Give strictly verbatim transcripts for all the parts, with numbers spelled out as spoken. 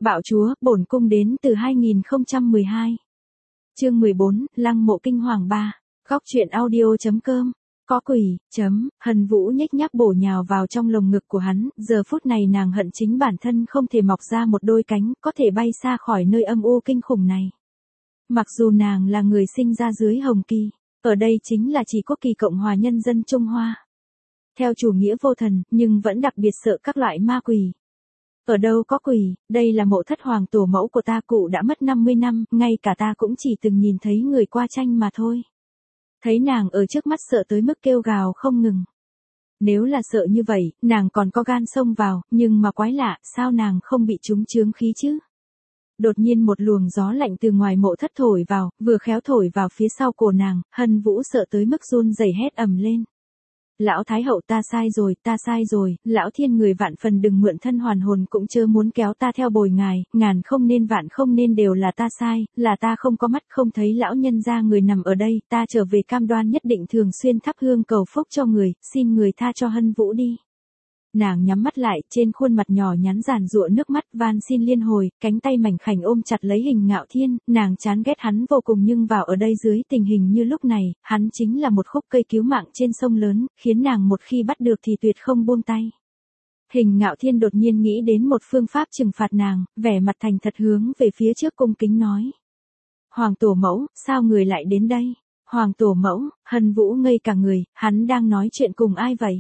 Bạo chúa, bổn cung đến từ hai nghìn không trăm mười hai. Chương mười bốn, Lăng mộ kinh hoàng ba. Góc truyện audio.com. Có quỷ, chấm, Hân Vũ nhếch nhác bổ nhào vào trong lồng ngực của hắn, giờ phút này nàng hận chính bản thân không thể mọc ra một đôi cánh, có thể bay xa khỏi nơi âm u kinh khủng này. Mặc dù nàng là người sinh ra dưới Hồng Kỳ, ở đây chính là chỉ quốc kỳ Cộng hòa Nhân dân Trung Hoa. Theo chủ nghĩa vô thần, nhưng vẫn đặc biệt sợ các loại ma quỷ. Ở đâu có quỷ, đây là mộ thất hoàng tổ mẫu của ta, cụ đã mất năm mươi năm, ngay cả ta cũng chỉ từng nhìn thấy người qua tranh mà thôi. Thấy nàng ở trước mắt sợ tới mức kêu gào không ngừng. Nếu là sợ như vậy, nàng còn có gan xông vào, nhưng mà quái lạ, sao nàng không bị trúng chướng khí chứ? Đột nhiên một luồng gió lạnh từ ngoài mộ thất thổi vào, vừa khéo thổi vào phía sau cổ nàng, Hân Vũ sợ tới mức run rẩy hét ầm lên. Lão Thái Hậu, ta sai rồi, ta sai rồi, lão thiên người vạn phần đừng mượn thân hoàn hồn, cũng chớ muốn kéo ta theo bồi ngài, ngàn không nên vạn không nên, đều là ta sai, là ta không có mắt không thấy lão nhân gia người nằm ở đây, ta trở về cam đoan nhất định thường xuyên thắp hương cầu phúc cho người, xin người tha cho Hân Vũ đi. Nàng nhắm mắt lại, trên khuôn mặt nhỏ nhắn giàn giụa nước mắt, van xin liên hồi, cánh tay mảnh khảnh ôm chặt lấy Hình Ngạo Thiên, nàng chán ghét hắn vô cùng, nhưng vào ở đây dưới tình hình như lúc này, hắn chính là một khúc cây cứu mạng trên sông lớn, khiến nàng một khi bắt được thì tuyệt không buông tay. Hình Ngạo Thiên đột nhiên nghĩ đến một phương pháp trừng phạt nàng, vẻ mặt thành thật hướng về phía trước cung kính nói. Hoàng tổ mẫu, sao người lại đến đây? Hoàng tổ mẫu, Hân Vũ ngây cả người, hắn đang nói chuyện cùng ai vậy?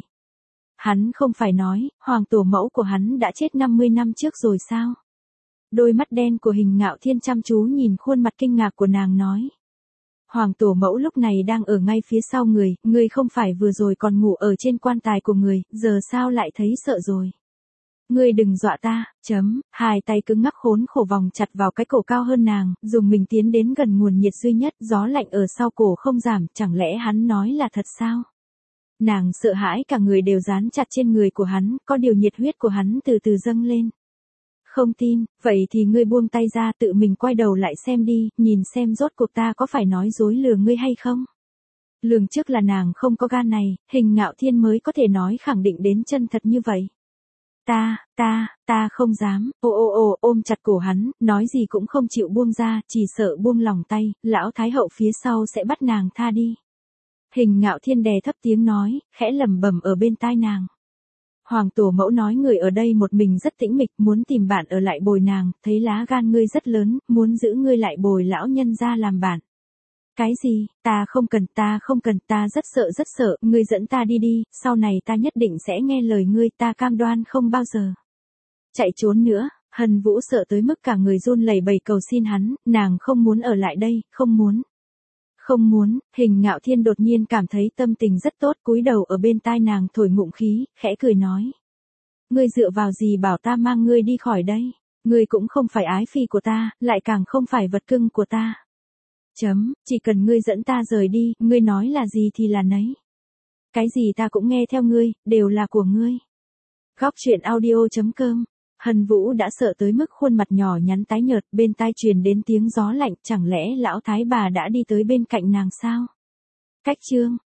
Hắn không phải nói, hoàng tổ mẫu của hắn đã chết năm mươi năm trước rồi sao? Đôi mắt đen của Hình Ngạo Thiên chăm chú nhìn khuôn mặt kinh ngạc của nàng nói. Hoàng tổ mẫu lúc này đang ở ngay phía sau người, người không phải vừa rồi còn ngủ ở trên quan tài của người, giờ sao lại thấy sợ rồi? Ngươi đừng dọa ta, chấm, hai tay cứng ngắc khốn khổ vòng chặt vào cái cổ cao hơn nàng, dùng mình tiến đến gần nguồn nhiệt duy nhất, gió lạnh ở sau cổ không giảm, chẳng lẽ hắn nói là thật sao? Nàng sợ hãi cả người đều dán chặt trên người của hắn, có điều nhiệt huyết của hắn từ từ dâng lên. Không tin, vậy thì ngươi buông tay ra, tự mình quay đầu lại xem đi, nhìn xem rốt cuộc ta có phải nói dối lừa ngươi hay không? Lường trước là nàng không có gan này, Hình Ngạo Thiên mới có thể nói khẳng định đến chân thật như vậy. Ta, ta, ta không dám, ô ô ô ôm chặt cổ hắn, nói gì cũng không chịu buông ra, chỉ sợ buông lòng tay, lão Thái Hậu phía sau sẽ bắt nàng tha đi. Hình Ngạo Thiên đè thấp tiếng nói, khẽ lẩm bẩm ở bên tai nàng. Hoàng tổ mẫu nói người ở đây một mình rất tĩnh mịch, muốn tìm bạn ở lại bồi nàng, thấy lá gan ngươi rất lớn, muốn giữ ngươi lại bồi lão nhân gia làm bạn. Cái gì, ta không cần, ta không cần, ta rất sợ rất sợ, ngươi dẫn ta đi đi, sau này ta nhất định sẽ nghe lời ngươi, ta cam đoan không bao giờ chạy trốn nữa. Hân Vũ sợ tới mức cả người run lẩy bẩy cầu xin hắn, nàng không muốn ở lại đây, không muốn. Không muốn, Hình Ngạo Thiên đột nhiên cảm thấy tâm tình rất tốt, cúi đầu ở bên tai nàng thổi ngụm khí, khẽ cười nói. Ngươi dựa vào gì bảo ta mang ngươi đi khỏi đây? Ngươi cũng không phải ái phi của ta, lại càng không phải vật cưng của ta. Chấm, chỉ cần ngươi dẫn ta rời đi, ngươi nói là gì thì là nấy. Cái gì ta cũng nghe theo ngươi, đều là của ngươi. Góc truyện audio.com. Hân Vũ đã sợ tới mức khuôn mặt nhỏ nhắn tái nhợt, bên tai truyền đến tiếng gió lạnh, chẳng lẽ lão thái bà đã đi tới bên cạnh nàng sao? Cách chương,